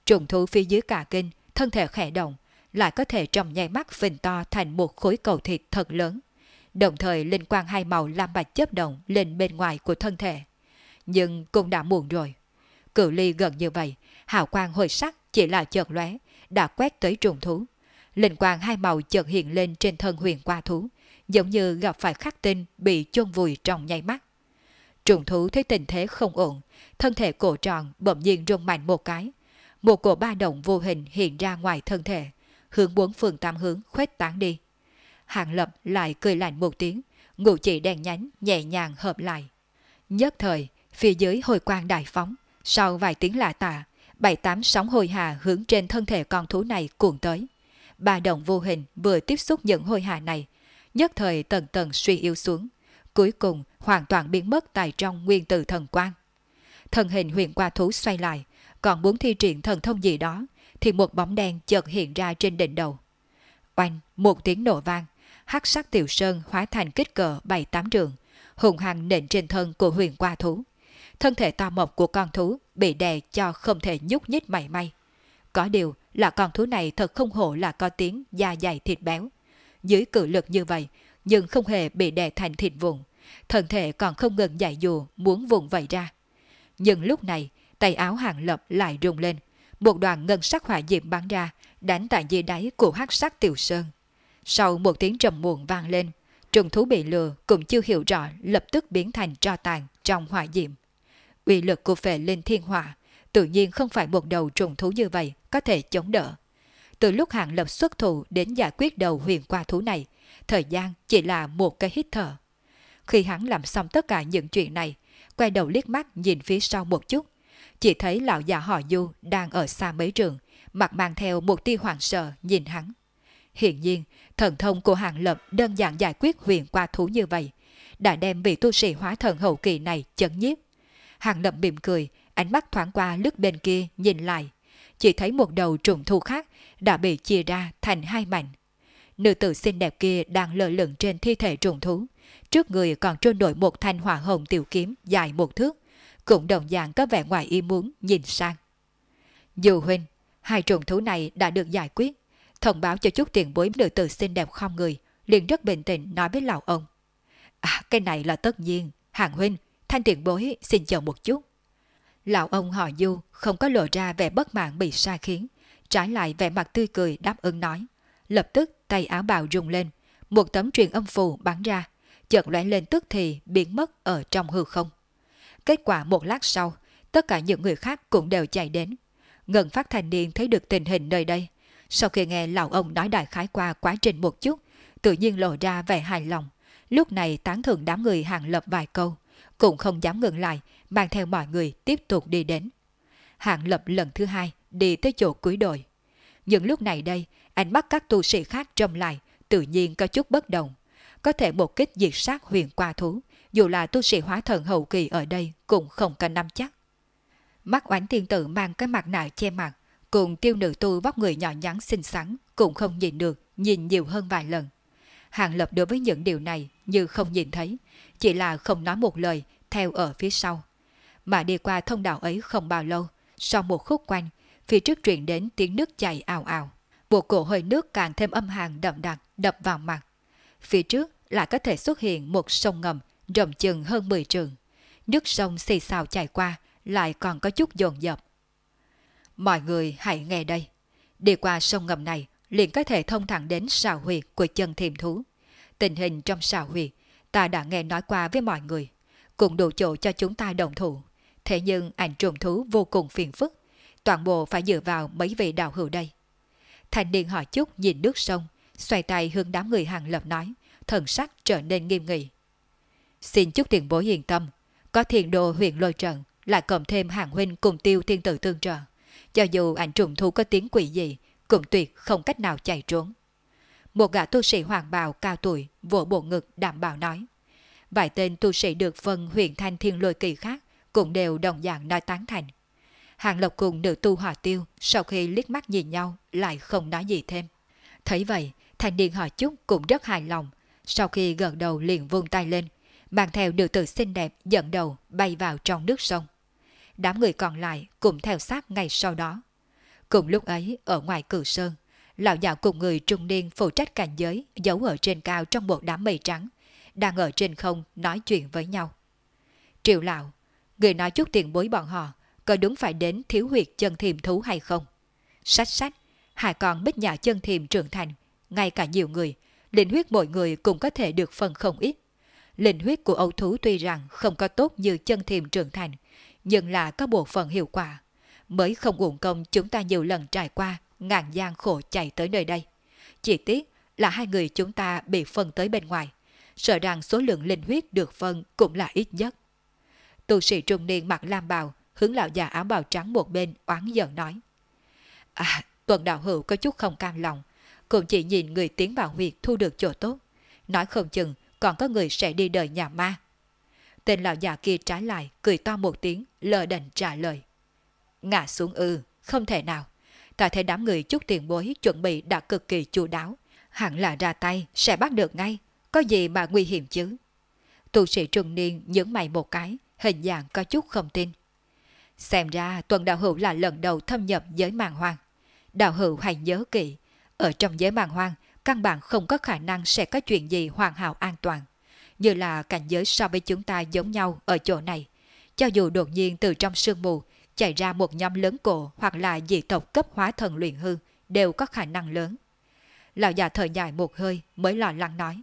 Trùng thú phía dưới cả kinh, thân thể khẽ động, lại có thể trong nháy mắt phình to thành một khối cầu thịt thật lớn. Đồng thời linh quang hai màu lam bạch chớp động lên bên ngoài của thân thể. Nhưng cũng đã muộn rồi. Cự ly gần như vậy, hào quang hồi sắc chỉ là chợt lóe, đã quét tới trùng thú. Linh quang hai màu chợt hiện lên trên thân huyền qua thú, giống như gặp phải khắc tinh bị chôn vùi trong nháy mắt. Trùng thú thấy tình thế không ổn, thân thể cổ tròn bỗng nhiên rung mạnh một cái. Một cổ ba động vô hình hiện ra ngoài thân thể, hướng bốn phương tám hướng khuếch tán đi. Hàng Lập lại cười lạnh một tiếng, ngũ chỉ đen nhánh nhẹ nhàng hợp lại. Nhất thời, phía dưới hồi quang đại phóng, sau vài tiếng lạ tà, 7-8 sóng hồi hà hướng trên thân thể con thú này cuộn tới. Ba động vô hình vừa tiếp xúc những hồi hà này, nhất thời tầng tầng suy yếu xuống, cuối cùng hoàn toàn biến mất tại trong nguyên tử thần quang. Thân hình huyền qua thú xoay lại, còn muốn thi triển thần thông gì đó, thì một bóng đen chợt hiện ra trên đỉnh đầu. Oanh, một tiếng nổ vang, hắc sắc tiểu sơn hóa thành kích cỡ 7-8 trượng, hùng hăng nện trên thân của huyền qua thú. Thân thể to mộc của con thú bị đè cho không thể nhúc nhích mảy may. Có điều là con thú này thật không hổ là có tiếng da dày thịt béo. Dưới cự lực như vậy, nhưng không hề bị đè thành thịt vụn, thân thể còn không ngừng giãy giụa muốn vùng vẫy ra. Nhưng lúc này, tay áo Hàng Lập lại rung lên, một đoàn ngân sắc hỏa diệm bắn ra, đánh tại dưới đáy của hắc sắc tiểu sơn. Sau một tiếng trầm muộn vang lên, trùng thú bị lừa cũng chưa hiểu rõ, lập tức biến thành tro tàn trong hỏa diệm. Uy lực của Phệ Linh Thiên Hỏa tự nhiên không phải một đầu trùng thú như vậy có thể chống đỡ. Từ lúc Hàng Lập xuất thủ đến giải quyết đầu huyền qua thú này, thời gian chỉ là một cái hít thở. Khi hắn làm xong tất cả những chuyện này, quay đầu liếc mắt nhìn phía sau một chút, chỉ thấy lão già họ Du đang ở xa mấy trường, mặt mang theo một tia hoảng sợ nhìn hắn. Hiển nhiên, thần thông của Hàng Lập đơn giản giải quyết huyền qua thú như vậy, đã đem vị tu sĩ hóa thần hậu kỳ này chấn nhiếp. Hàng Lập mỉm cười, ánh mắt thoáng qua lướt bên kia nhìn lại, chỉ thấy một đầu trùng thú khác đã bị chia ra thành hai mảnh. Nữ tử xinh đẹp kia đang lơ lửng trên thi thể trùng thú, trước người còn trôi nổi một thanh hỏa hồng tiểu kiếm dài 1 thước, cũng đồng dạng có vẻ ngoài ý muốn nhìn sang. Dù huynh, hai trùng thú này đã được giải quyết, thông báo cho chút tiền bối. Nữ tử xinh đẹp không người, liền rất bình tĩnh nói với lão ông. À, cái này là tất nhiên, Hàng huynh, thanh tiền bối xin chờ một chút. Lão ông họ Du không có lộ ra vẻ bất mãn bị sai khiến, trái lại vẻ mặt tươi cười đáp ứng nói. Lập tức tay áo bào rung lên, một tấm truyền âm phù bắn ra, chợt lóe lên tức thì biến mất ở trong hư không. Kết quả một lát sau, tất cả những người khác cũng đều chạy đến. Ngân Phát thanh niên thấy được tình hình nơi đây, sau khi nghe lão ông nói đại khái qua quá trình một chút, tự nhiên lộ ra vẻ hài lòng. Lúc này tán thưởng đám người Hàng Lập vài câu, cũng không dám ngừng lại, mang theo mọi người tiếp tục đi đến. Hàng Lập lần thứ hai đi tới chỗ cuối đồi. Nhưng lúc này đây, ánh mắt các tu sĩ khác trông lại, tự nhiên có chút bất đồng. Có thể một kích diệt sát huyền qua thú, dù là tu sĩ hóa thần hậu kỳ ở đây cũng không có nắm chắc. Mắt Oánh tiên tử mang cái mặt nạ che mặt, cùng Tiêu nữ tu vóc người nhỏ nhắn xinh xắn, cũng không nhìn được, nhìn nhiều hơn vài lần. Hàng Lập đối với những điều này như không nhìn thấy, chỉ là không nói một lời, theo ở phía sau. Mà đi qua thông đạo ấy không bao lâu, sau một khúc quanh, phía trước truyền đến tiếng nước chảy ào ào. Một cổ hơi nước càng thêm âm hàn đậm đặc đập vào mặt. Phía trước lại có thể xuất hiện một sông ngầm rộng chừng hơn 10 trượng. Nước sông xì xào chảy qua, lại còn có chút dồn dập. Mọi người hãy nghe đây. Đi qua sông ngầm này, liền có thể thông thẳng đến sào huyệt của chân thiềm thú. Tình hình trong sào huyệt, ta đã nghe nói qua với mọi người, cũng đủ chỗ cho chúng ta đồng thủ. Thế nhưng ảnh trùng thú vô cùng phiền phức, toàn bộ phải dựa vào mấy vị đạo hữu đây. Thanh niên hỏi chút nhìn nước sông, xoay tay hướng đám người Hàng Lập nói, thần sắc trở nên nghiêm nghị. Xin chúc tiền bối yên tâm, có Thiền Đồ huyện Lôi Trận, lại cộng thêm Hàng huynh cùng Tiêu tiên tử tương trợ, cho dù ảnh trùng thú có tiếng quỷ gì, cũng tuyệt không cách nào chạy trốn. Một gã tu sĩ hoàng bào cao tuổi vỗ bộ ngực đảm bảo nói. Vài tên tu sĩ được phân huyện Thanh Thiên Lôi Kỳ khác cũng đều đồng dạng nói tán thành. Hàng Lộc cùng nữ tu họ Tiêu sau khi liếc mắt nhìn nhau lại không nói gì thêm. Thấy vậy, thanh niên họ Chúc cũng rất hài lòng, sau khi gật đầu liền vung tay lên, mang theo nữ tử xinh đẹp dẫn đầu bay vào trong nước sông. Đám người còn lại cũng theo sát ngay sau đó. Cùng lúc ấy, ở ngoài Cửu Sơn, lão già cùng người trung niên phụ trách cảnh giới giấu ở trên cao trong một đám mây trắng, đang ở trên không nói chuyện với nhau. Triệu lão, người nói chút tiền bối bọn họ, có đúng phải đến thiếu huyệt chân thiềm thú hay không? Sách sách, hai con bích nhã chân thiềm trưởng thành, ngay cả nhiều người, linh huyết mỗi người cũng có thể được phần không ít. Linh huyết của âu thú tuy rằng không có tốt như chân thiềm trưởng thành, nhưng là có bộ phận hiệu quả. Mới không uổng công chúng ta nhiều lần trải qua ngàn gian khổ chạy tới nơi đây. Chỉ tiếc là hai người chúng ta bị phân tới bên ngoài, sợ rằng số lượng linh huyết được phân cũng là ít nhất. Tu sĩ trung niên mặc lam bào hướng lão già áo bào trắng một bên oán giận nói: Tuần đạo hữu có chút không cam lòng, cũng chỉ nhìn người tiến vào huyệt thu được chỗ tốt, nói không chừng còn có người sẽ đi đời nhà ma. Tên lão già kia trái lại cười to một tiếng, lờ đần trả lời: Ngã xuống ư, không thể nào. Ta thấy đám người chút tiền bối chuẩn bị đã cực kỳ chu đáo, hẳn là ra tay sẽ bắt được ngay, có gì mà nguy hiểm chứ. Tu sĩ trung niên nhướng mày một cái, hình dạng có chút không tin. Xem ra Tuần đạo hữu là lần đầu thâm nhập giới màn hoang. Đạo hữu hãy nhớ kỹ, ở trong giới màn hoang, căn bản không có khả năng sẽ có chuyện gì hoàn hảo an toàn. Như là cảnh giới so với chúng ta giống nhau ở chỗ này. Cho dù đột nhiên từ trong sương mù chạy ra một nhóm lớn cổ hoặc là dị tộc cấp hóa thần luyện hư, đều có khả năng lớn. Lão già thở dài một hơi mới lo lắng nói: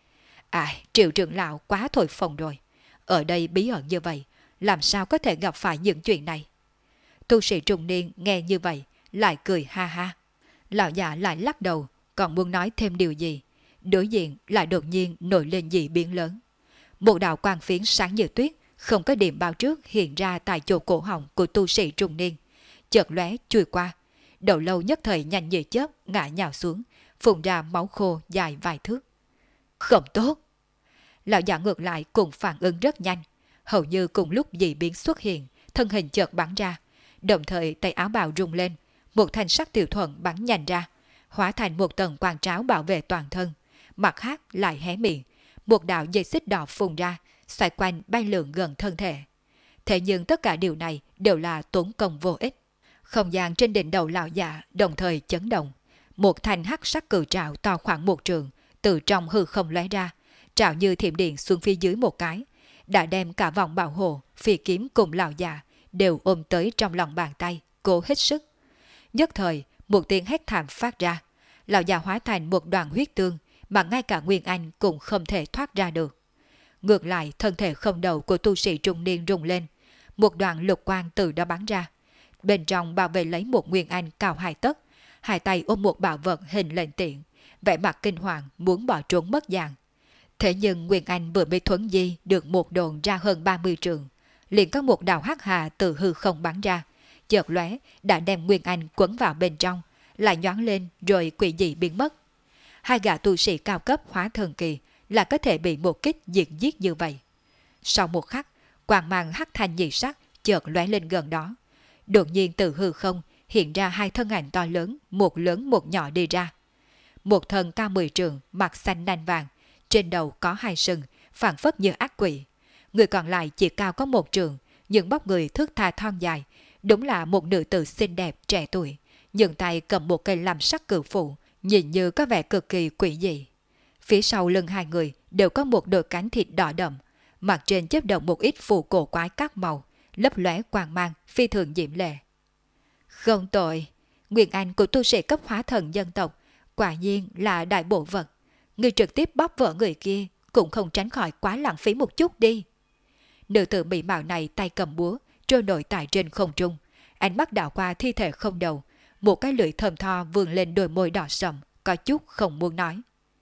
Triệu trưởng lão quá thổi phồng rồi. Ở đây bí ẩn như vậy, làm sao có thể gặp phải những chuyện này? Tu sĩ trung niên nghe như vậy, lại cười ha ha. Lão già lại lắc đầu, còn muốn nói thêm điều gì. Đối diện lại đột nhiên nổi lên dị biến lớn. Một đạo quang phiến sáng như tuyết, không có điểm báo trước hiện ra tại chỗ cổ họng của tu sĩ trung niên. Chợt lóe chui qua, đầu lâu nhất thời nhanh như chớp ngã nhào xuống, phun ra máu khô dài vài thước. Không tốt! Lão già ngược lại cũng phản ứng rất nhanh, hầu như cùng lúc dị biến xuất hiện, thân hình chợt bắn ra, đồng thời tay áo bào rung lên, một thanh sắc tiểu thuận bắn nhanh ra, hóa thành một tầng quang tráo bảo vệ toàn thân. Mặt khác lại hé miệng, một đạo dây xích đỏ phun ra, xoay quanh bay lượn gần thân thể. Thế nhưng tất cả điều này đều là tốn công vô ích. Không gian trên đỉnh đầu lão già đồng thời chấn động, một thanh hắc sắc cự trảo to khoảng một trường từ trong hư không lóe ra, trảo như thiểm điện xuống phía dưới một cái, đã đem cả vòng bảo hộ, phi kiếm cùng lão già đều ôm tới trong lòng bàn tay, cố hết sức. Nhất thời, một tiếng hét thảm phát ra, lão già hóa thành một đoàn huyết tương mà ngay cả Nguyên Anh cũng không thể thoát ra được. Ngược lại, thân thể không đầu của tu sĩ trung niên rung lên, một đoàn lục quang từ đó bắn ra. Bên trong bảo vệ lấy một Nguyên Anh cao 2 tấc, hai tay ôm một bảo vật hình lệnh tiện, vẻ mặt kinh hoàng muốn bỏ trốn mất dạng. Thế nhưng Nguyên Anh vừa mới thuấn di được một đồn ra hơn 30 trường, liền có một đạo hắc hà từ hư không bắn ra, chợt lóe đã đem Nguyên Anh quấn vào bên trong, lại nhoáng lên rồi quỷ dị biến mất. Hai gã tu sĩ cao cấp hóa thần kỳ là có thể bị một kích diệt giết như vậy. Sau một khắc, quang mang hắc thanh nhị sắc chợt lóe lên gần đó. Đột nhiên từ hư không hiện ra hai thân ảnh to lớn, một lớn một nhỏ đi ra. Một thân cao 10 trượng, mặt xanh nanh vàng, trên đầu có 2 sừng, phảng phất như ác quỷ. Người còn lại chỉ cao có 1 trượng, nhưng bắp người thước tha thon dài, đúng là một nữ tử xinh đẹp trẻ tuổi, nhưng tay cầm một cây làm sắc cửu phụ, nhìn như có vẻ cực kỳ quỷ dị. Phía sau lưng hai người đều có một đôi cánh thịt đỏ đậm, mặt trên chớp động một ít phù cổ quái các màu, lấp lóe quang mang, phi thường diễm lệ. Không tội, Nguyên Anh của tu sĩ cấp hóa thần dân tộc, quả nhiên là đại bộ vật. Người trực tiếp bóp vỡ người kia cũng không tránh khỏi quá lãng phí một chút đi. Nữ tử mỹ mạo này tay cầm búa, trôi nổi tại trên không trung, ánh mắt đảo qua thi thể không đầu, một cái lưỡi thơm tho vươn lên đôi môi đỏ sậm, có chút không muốn nói.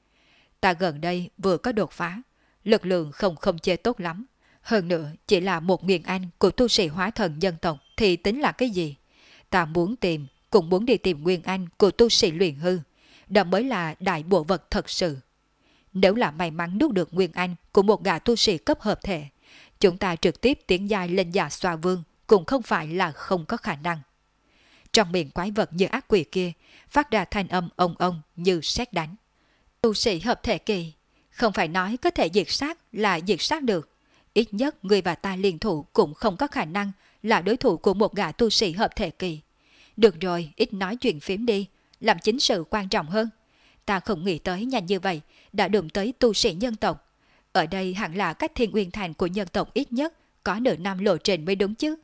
Ta gần đây vừa có đột phá, lực lượng không chê tốt lắm. Hơn nữa chỉ là một Nguyên Anh của tu sĩ hóa thần dân tộc thì tính là cái gì? Ta muốn tìm, cũng muốn đi tìm Nguyên Anh của tu sĩ luyện hư. Đó mới là đại bộ vật thật sự. Nếu là may mắn nuốt được Nguyên Anh của một gã tu sĩ cấp hợp thể, chúng ta trực tiếp tiến giai lên giả xoa vương cũng không phải là không có khả năng. Trong miệng quái vật như ác quỷ kia phát ra thanh âm ông như sét đánh. Tu sĩ hợp thể kỳ, không phải nói có thể diệt sát là diệt sát được. Ít nhất người và ta liên thủ cũng không có khả năng là đối thủ của một gã tu sĩ hợp thể kỳ. Được rồi, ít nói chuyện phím đi, làm chính sự quan trọng hơn. Ta không nghĩ tới nhanh như vậy, đã đụng tới tu sĩ nhân tộc. Ở đây hẳn là cách Thiên Uyên Thành của nhân tộc ít nhất có nửa năm lộ trình mới đúng chứ.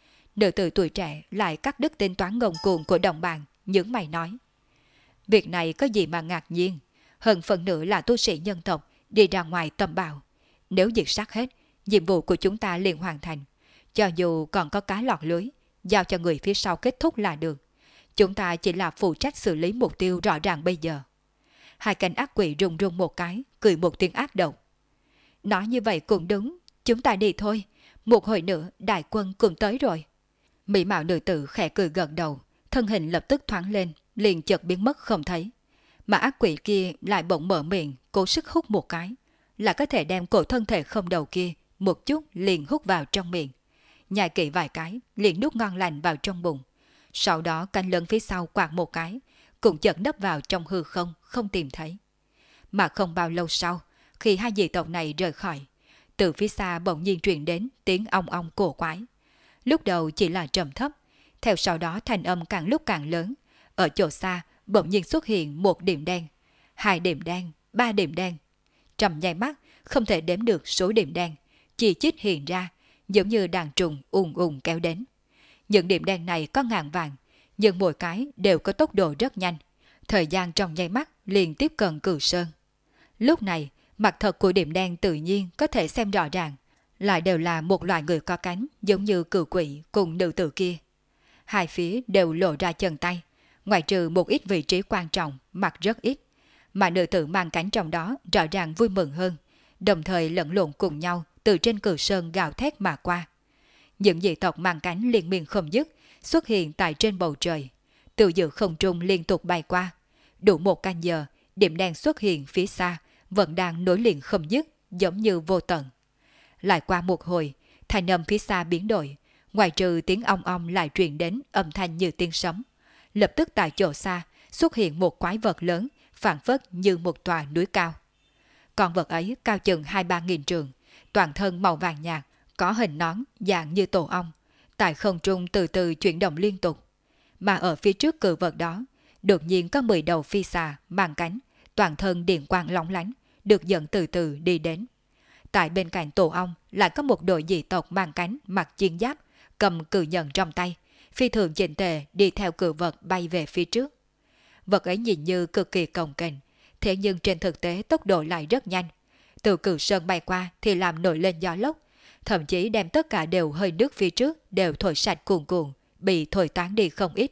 Nữ tử tuổi trẻ lại cắt đứt tính toán ngông cuồng của đồng bạn, nhướng mày nói. Việc này có gì mà ngạc nhiên, hơn phần nửa là tu sĩ nhân tộc đi ra ngoài tầm bào. Nếu diệt sát hết, nhiệm vụ của chúng ta liền hoàn thành. Cho dù còn có cá lọt lưới, giao cho người phía sau kết thúc là được. Chúng ta chỉ là phụ trách xử lý mục tiêu rõ ràng bây giờ. Hai cánh ác quỷ rung rung một cái, cười một tiếng ác độc. Nói như vậy cũng đúng, chúng ta đi thôi. Một hồi nữa đại quân cũng tới rồi. Mỹ mạo nữ tử khẽ cười gật đầu, thân hình lập tức thoáng lên, liền chợt biến mất không thấy. Mà ác quỷ kia lại bỗng mở miệng, cố sức hút một cái, là có thể đem cổ thân thể không đầu kia một chút liền hút vào trong miệng. Nhai kỹ vài cái, liền nuốt ngon lành vào trong bụng. Sau đó cánh lưng phía sau quạt một cái, cũng chợt nấp vào trong hư không, không tìm thấy. Mà không bao lâu sau, khi hai dị tộc này rời khỏi, từ phía xa bỗng nhiên truyền đến tiếng ong ong cổ quái. Lúc đầu chỉ là trầm thấp, theo sau đó thanh âm càng lúc càng lớn. Ở chỗ xa bỗng nhiên xuất hiện một điểm đen, hai điểm đen, ba điểm đen. Trong nháy mắt không thể đếm được số điểm đen, chỉ chít hiện ra, giống như đàn trùng ùn ùn kéo đến. Những điểm đen này có ngàn vàng, nhưng mỗi cái đều có tốc độ rất nhanh. Thời gian trong nháy mắt liền tiếp cận Cửu Sơn. Lúc này, mặt thật của điểm đen tự nhiên có thể xem rõ ràng, lại đều là một loại người có cánh giống như cửu quỷ cùng nữ tử kia. Hai phía đều lộ ra chân tay, ngoại trừ một ít vị trí quan trọng, mặt rất ít. Mà nữ tử mang cánh trong đó rõ ràng vui mừng hơn, đồng thời lẫn lộn cùng nhau từ trên Cửu Sơn gào thét mà qua. Những dị tộc mang cánh liên miên không dứt xuất hiện tại trên bầu trời, từ giữa không trung liên tục bay qua. Đủ một canh giờ, điểm đen xuất hiện phía xa, vẫn đang nối liền không dứt, giống như vô tận. Lại qua một hồi, thanh âm phía xa biến đổi, ngoài trừ tiếng ong ong lại truyền đến âm thanh như tiếng sấm. Lập tức tại chỗ xa xuất hiện một quái vật lớn, phảng phất như một tòa núi cao. Con vật ấy cao chừng 2-3 nghìn trường, toàn thân màu vàng nhạt, có hình nón dạng như tổ ong, tại không trung từ từ chuyển động liên tục. Mà ở phía trước cự vật đó, đột nhiên có 10 đầu phi xà mang cánh, toàn thân điện quang lóng lánh, được dẫn từ từ đi đến. Tại bên cạnh tổ ong lại có một đội dị tộc mang cánh mặc chiến giáp, cầm cự nhận trong tay, phi thường chỉnh tề đi theo cự vật bay về phía trước. Vật ấy nhìn như cực kỳ cồng kềnh, thế nhưng trên thực tế tốc độ lại rất nhanh. Từ Cửu Sơn bay qua thì làm nổi lên gió lốc, thậm chí đem tất cả đều hơi nước phía trước đều thổi sạch cuồn cuộn, bị thổi tán đi không ít.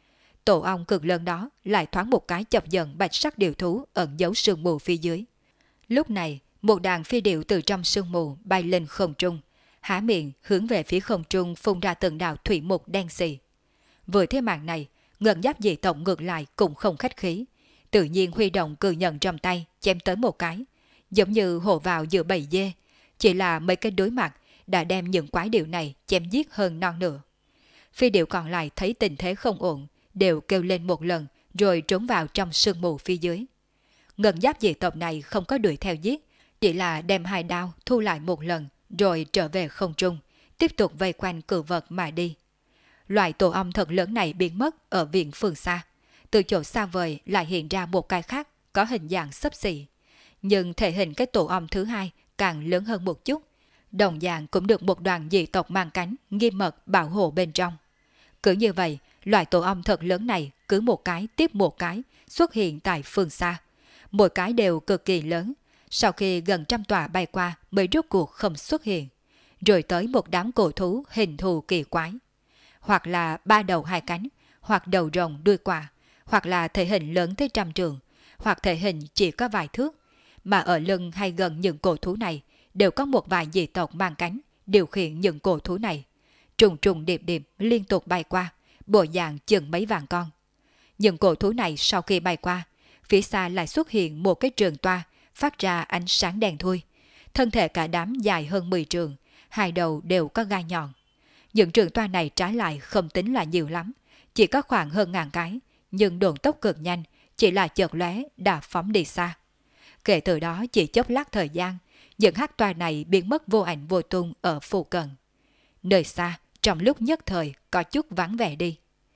Tổ ong cực lớn đó lại thoáng một cái chọc giận bạch sắc điểu thú ẩn giấu sương mù phía dưới. Lúc này, một đàn phi điểu từ trong sương mù bay lên không trung, há miệng hướng về phía không trung phun ra từng đạo thủy mục đen xì. Vừa thế màn này, ngân giáp dị tộc ngược lại cũng không khách khí, tự nhiên huy động cự nhận trong tay chém tới một cái, giống như hổ vào giữa bầy dê. Chỉ là mấy cái đối mặt đã đem những quái điểu này chém giết hơn non nửa. Phi điểu còn lại thấy tình thế không ổn, đều kêu lên một lần rồi trốn vào trong sương mù phía dưới. Ngân giáp dị tộc này không có đuổi theo giết, chỉ là đem hai đao thu lại một lần rồi trở về không trung, tiếp tục vây quanh cự vật mà đi. Loại tổ ong thật lớn này biến mất ở viện phương xa, từ chỗ xa vời lại hiện ra một cái khác có hình dạng xấp xỉ, nhưng thể hình cái tổ ong thứ hai càng lớn hơn một chút, đồng dạng cũng được một đoàn dị tộc mang cánh nghiêm mật bảo hộ bên trong. Cứ như vậy, loại tổ ong thật lớn này cứ một cái tiếp một cái xuất hiện tại phương xa, mỗi cái đều cực kỳ lớn. Sau khi gần trăm tòa bay qua mới rốt cuộc không xuất hiện, rồi tới một đám cổ thú hình thù kỳ quái, hoặc là 3 đầu 2 cánh, hoặc đầu rồng đuôi quạ, hoặc là thể hình lớn tới 100 trượng, hoặc thể hình chỉ có vài thước. Mà ở lưng hay gần những cổ thú này đều có một vài dị tộc mang cánh điều khiển những cổ thú này, trùng trùng điệp điệp liên tục bay qua, bộ dạng chừng mấy vạn con. Những cổ thú này sau khi bay qua, phía xa lại xuất hiện một cái trường toa phát ra ánh sáng đèn thui. Thân thể cả đám dài hơn 10 trường, hai đầu đều có gai nhọn. Những trường toa này trái lại không tính là nhiều lắm, chỉ có khoảng hơn 1000 cái, nhưng độn tốc cực nhanh, chỉ là chợt lóe đã phóng đi xa. Kể từ đó chỉ chốc lát thời gian, những hắc toa này biến mất vô ảnh vô tung ở phụ cận. Nơi xa, trong lúc nhất thời có chút vắng vẻ đi.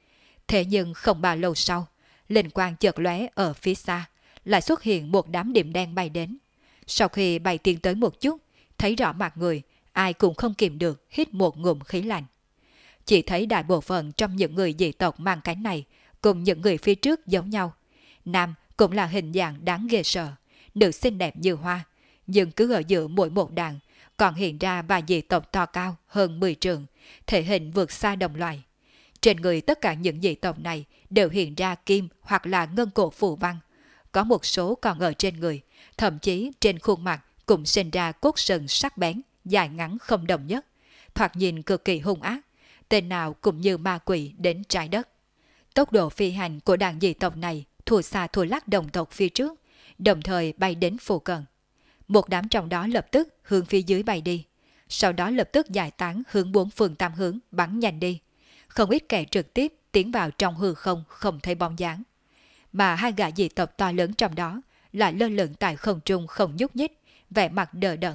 Thế nhưng không bao lâu sau, linh quang chợt lóe ở phía xa, lại xuất hiện một đám điểm đen bay đến. Sau khi bay tiến tới một chút, thấy rõ mặt người, ai cũng không kìm được hít một ngụm khí lạnh. Chỉ thấy đại bộ phận trong những người dị tộc mang cánh này cùng những người phía trước giống nhau. Nam cũng là hình dạng đáng ghê sợ, nữ xinh đẹp như hoa, nhưng cứ ở giữa mỗi một đàn còn hiện ra vài dị tộc to cao hơn 10 trượng, thể hình vượt xa đồng loài. Trên người tất cả những dị tộc này đều hiện ra kim hoặc là ngân cổ phù văn. Có một số còn ở trên người, thậm chí trên khuôn mặt cũng sinh ra cốt sừng sắc bén, dài ngắn không đồng nhất, thoạt nhìn cực kỳ hung ác, tên nào cũng như ma quỷ đến trái đất. Tốc độ phi hành của đàn dị tộc này thua xa thua lắc đồng tộc phía trước, đồng thời bay đến phụ cận. Một đám trong đó lập tức hướng phía dưới bay đi, sau đó lập tức giải tán hướng bốn phương tám hướng bắn nhanh đi. Không ít kẻ trực tiếp tiến vào trong hư không không thấy bóng dáng. Mà hai gã dị tộc to lớn trong đó lại lơ lửng tại không trung không nhúc nhích, vẻ mặt đờ đẫn.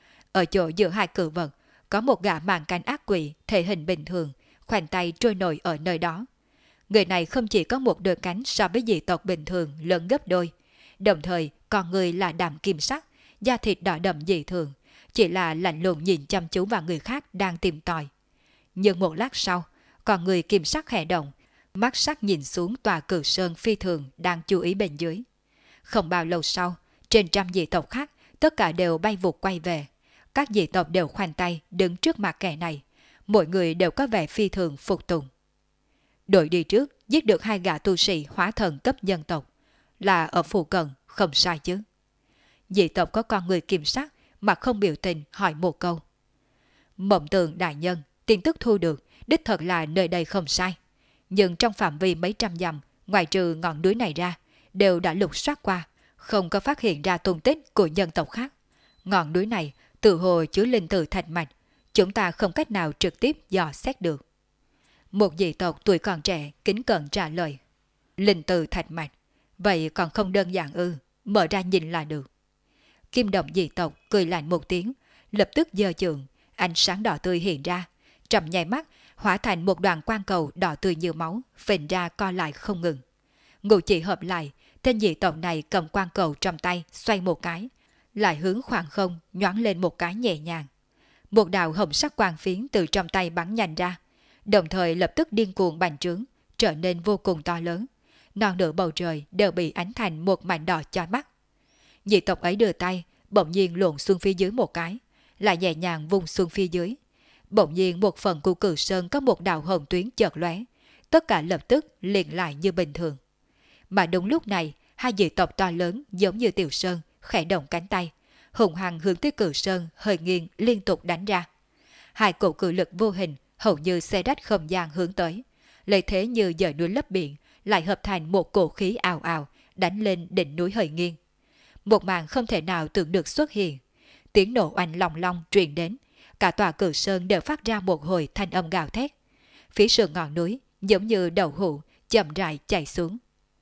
Ở chỗ giữa hai cự vật, có một gã mang cánh ác quỷ thể hình bình thường, khoanh tay trôi nổi ở nơi đó. Người này không chỉ có một đôi cánh so với dị tộc bình thường lớn gấp đôi, đồng thời con người là đạm kim sắc, da thịt đỏ đậm dị thường, chỉ là lạnh lùng nhìn chăm chú vào người khác đang tìm tòi. Nhưng một lát sau, con người kim sắc khẽ động, mắt sắc nhìn xuống tòa cử sơn phi thường đang chú ý bên dưới. Không bao lâu sau, trên trăm dị tộc khác, tất cả đều bay vụt quay về. Các dị tộc đều khoanh tay đứng trước mặt kẻ này, mỗi người đều có vẻ phi thường phục tùng. Đội đi trước giết được hai gã tu sĩ hóa thần cấp nhân tộc, là ở phụ cận, không sai chứ. Dị tộc có con người kim sắc mà không biểu tình hỏi một câu. Mộng Tường đại nhân, tin tức thu được, đích thật là nơi đây không sai. Nhưng trong phạm vi mấy trăm dặm, ngoài trừ ngọn núi này ra, đều đã lục soát qua, không có phát hiện ra tung tích của nhân tộc khác. Ngọn núi này tự hồ chứa linh tử thạch mạch, chúng ta không cách nào trực tiếp dò xét được. Một dị tộc tuổi còn trẻ kính cẩn trả lời. Linh tử thạch mạch, vậy còn không đơn giản ư, mở ra nhìn là được. Kim Đồng dị tộc cười lạnh một tiếng, lập tức giơ chưởng, ánh sáng đỏ tươi hiện ra, trong nháy mắt hóa thành một đoàn quang cầu đỏ tươi như máu, phình ra co lại không ngừng. Ngũ chỉ hợp lại, tên dị tộc này cầm quang cầu trong tay xoay một cái, lại hướng khoảng không nhoáng lên một cái nhẹ nhàng. Một đạo hồng sắc quang phiến từ trong tay bắn nhanh ra, đồng thời lập tức điên cuồng bành trướng, trở nên vô cùng to lớn. Non nửa bầu trời đều bị ánh thành một mảnh đỏ chói mắt. Dị tộc ấy đưa tay, bỗng nhiên luồn xuống phía dưới một cái, lại nhẹ nhàng vung xuống phía dưới. Bỗng nhiên một phần của cử sơn có một đạo hồng tuyến chợt lóe, tất cả lập tức liền lại như bình thường. Mà đúng lúc này, hai dị tộc to lớn giống như tiểu sơn khẽ động cánh tay, hùng hăng hướng tới cử sơn hơi nghiêng liên tục đánh ra. Hai cổ cự lực vô hình hầu như xe đách không gian hướng tới, lấy thế như dời núi lấp biển, lại hợp thành một cổ khí ào ào đánh lên đỉnh núi hơi nghiêng. Một màn không thể nào tưởng được xuất hiện, tiếng nổ oanh long long truyền đến, cả tòa cử sơn đều phát ra một hồi thanh âm gào thét. Phía sườn ngọn núi giống như đậu hũ chậm rãi chảy xuống.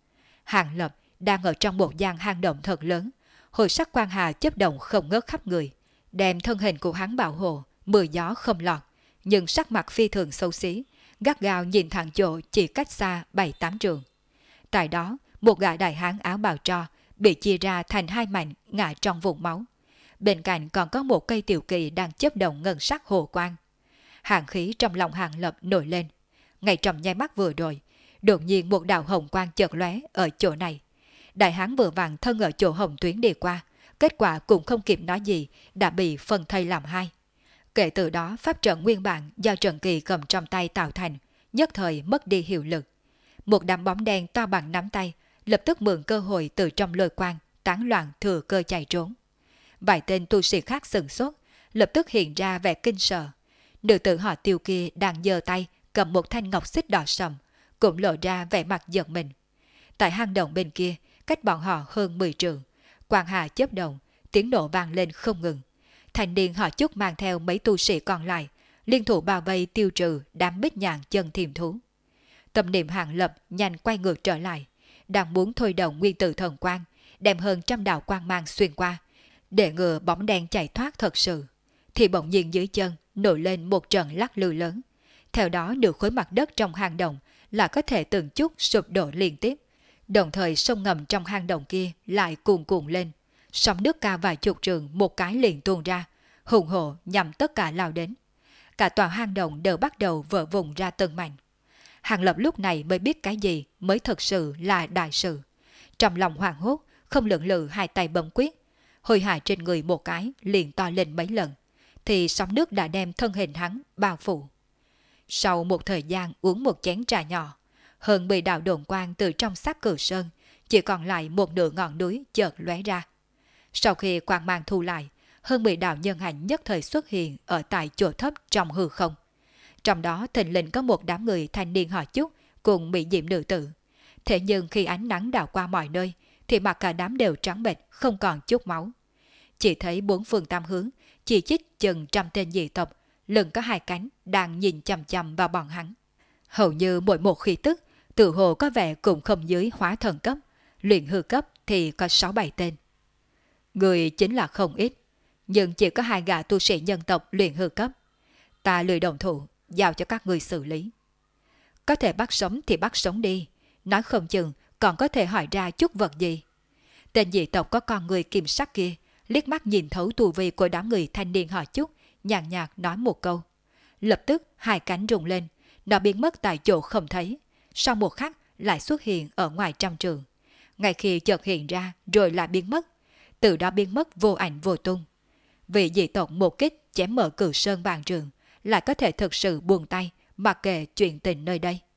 Hàng Lập đang ở trong một gian hang động thật lớn, hồi sắc quang hà chớp động không ngớt khắp người, đem thân hình của hắn bảo hộ, mưa gió không lọt, nhưng sắc mặt phi thường xấu xí, gắt gao nhìn thẳng chỗ chỉ cách xa 7-8 trượng. Tại đó, một gã đại hán áo bào tro bị chia ra thành hai mảnh ngã trong vùng máu. Bên cạnh còn có một cây tiểu kỳ đang chớp động ngân sắc hồ quang. Hàn khí trong lòng Hàng Lập nổi lên. Ngay trong nháy mắt vừa rồi, đột nhiên một đạo hồng quang chợt lóe ở chỗ này. Đại hán vừa vặn thân ở chỗ hồng tuyến đi qua, kết quả cũng không kịp nói gì, đã bị phân thây làm hai. Kể từ đó, pháp trận nguyên bản do Trần Kỳ cầm trong tay tạo thành, nhất thời mất đi hiệu lực. Một đám bóng đen to bằng nắm tay, lập tức mượn cơ hội từ trong lôi quang, tán loạn thừa cơ chạy trốn. Vài tên tu sĩ khác sừng sốt, lập tức hiện ra vẻ kinh sợ. Nữ tử họ Tiêu kia đang giơ tay cầm một thanh ngọc xích đỏ sầm, cũng lộ ra vẻ mặt giận mình. Tại hang động bên kia, cách bọn họ hơn 10 trượng, quang hà chớp động, tiếng nổ vang lên không ngừng. Thành niên họ Chúc mang theo mấy tu sĩ còn lại, liên thủ bao vây tiêu trừ đám bích nhạn chân thiềm thú. Tâm niệm Hàng Lập nhanh quay ngược trở lại, đang muốn thôi động nguyên tử thần quang, đem hơn trăm đạo quang mang xuyên qua, để ngừa bóng đen chạy thoát thật sự, thì bỗng nhiên dưới chân nổi lên một trận lắc lư lớn. Theo đó nửa khối mặt đất trong hang động là có thể từng chút sụp đổ liên tiếp. Đồng thời sông ngầm trong hang động kia lại cuồn cuộn lên. Sóng nước cao vài chục trượng một cái liền tuôn ra, hùng hổ nhằm tất cả lao đến. Cả tòa hang động đều bắt đầu vỡ vùng ra từng mảnh. Hàng Lập lúc này mới biết cái gì mới thực sự là đại sự. Trong lòng hoảng hốt, không lưỡng lự hai tay bấm quyết. Hồi hài trên người một cái liền to lên mấy lần, thì sóng nước đã đem thân hình hắn bao phủ. Sau một thời gian uống một chén trà nhỏ, hơn 10 đạo đồn quang từ trong xác Cửu Sơn, chỉ còn lại một nửa ngọn núi chợt lóe ra. Sau khi quang mang thu lại, hơn 10 đạo nhân hành nhất thời xuất hiện ở tại chỗ thấp trong hư không. Trong đó thình lình có một đám người thanh niên họ Chúc cùng mỹ diệm nữ tử. Thế nhưng khi ánh nắng đảo qua mọi nơi, thì mặt cả đám đều trắng bệch, không còn chút máu. Chỉ thấy bốn phương tam hướng, chỉ chích chừng trăm tên dị tộc, lưng có hai cánh đang nhìn chằm chằm vào bọn hắn. Hầu như mỗi một khí tức, tự hồ có vẻ cũng không dưới hóa thần cấp, luyện hư cấp thì có 6-7 tên. Người chính là không ít, nhưng chỉ có 2 gã tu sĩ nhân tộc luyện hư cấp. Ta lười đồng thủ, giao cho các người xử lý. Có thể bắt sống thì bắt sống đi, nói không chừng còn có thể hỏi ra chút vật gì. Tên dị tộc có con người kim sắc kia, liếc mắt nhìn thấu tu vi của đám người thanh niên họ Chúc, nhàn nhạt nói một câu. Lập tức hai cánh rung lên, nó biến mất tại chỗ không thấy, sau một khắc lại xuất hiện ở ngoài trăm trường. Ngay khi chợt hiện ra rồi lại biến mất, từ đó biến mất vô ảnh vô tung. Vì dị tộc một kích chém mở Cửu Sơn bàn trường, lại có thể thực sự buông tay mặc kệ chuyện tình nơi đây.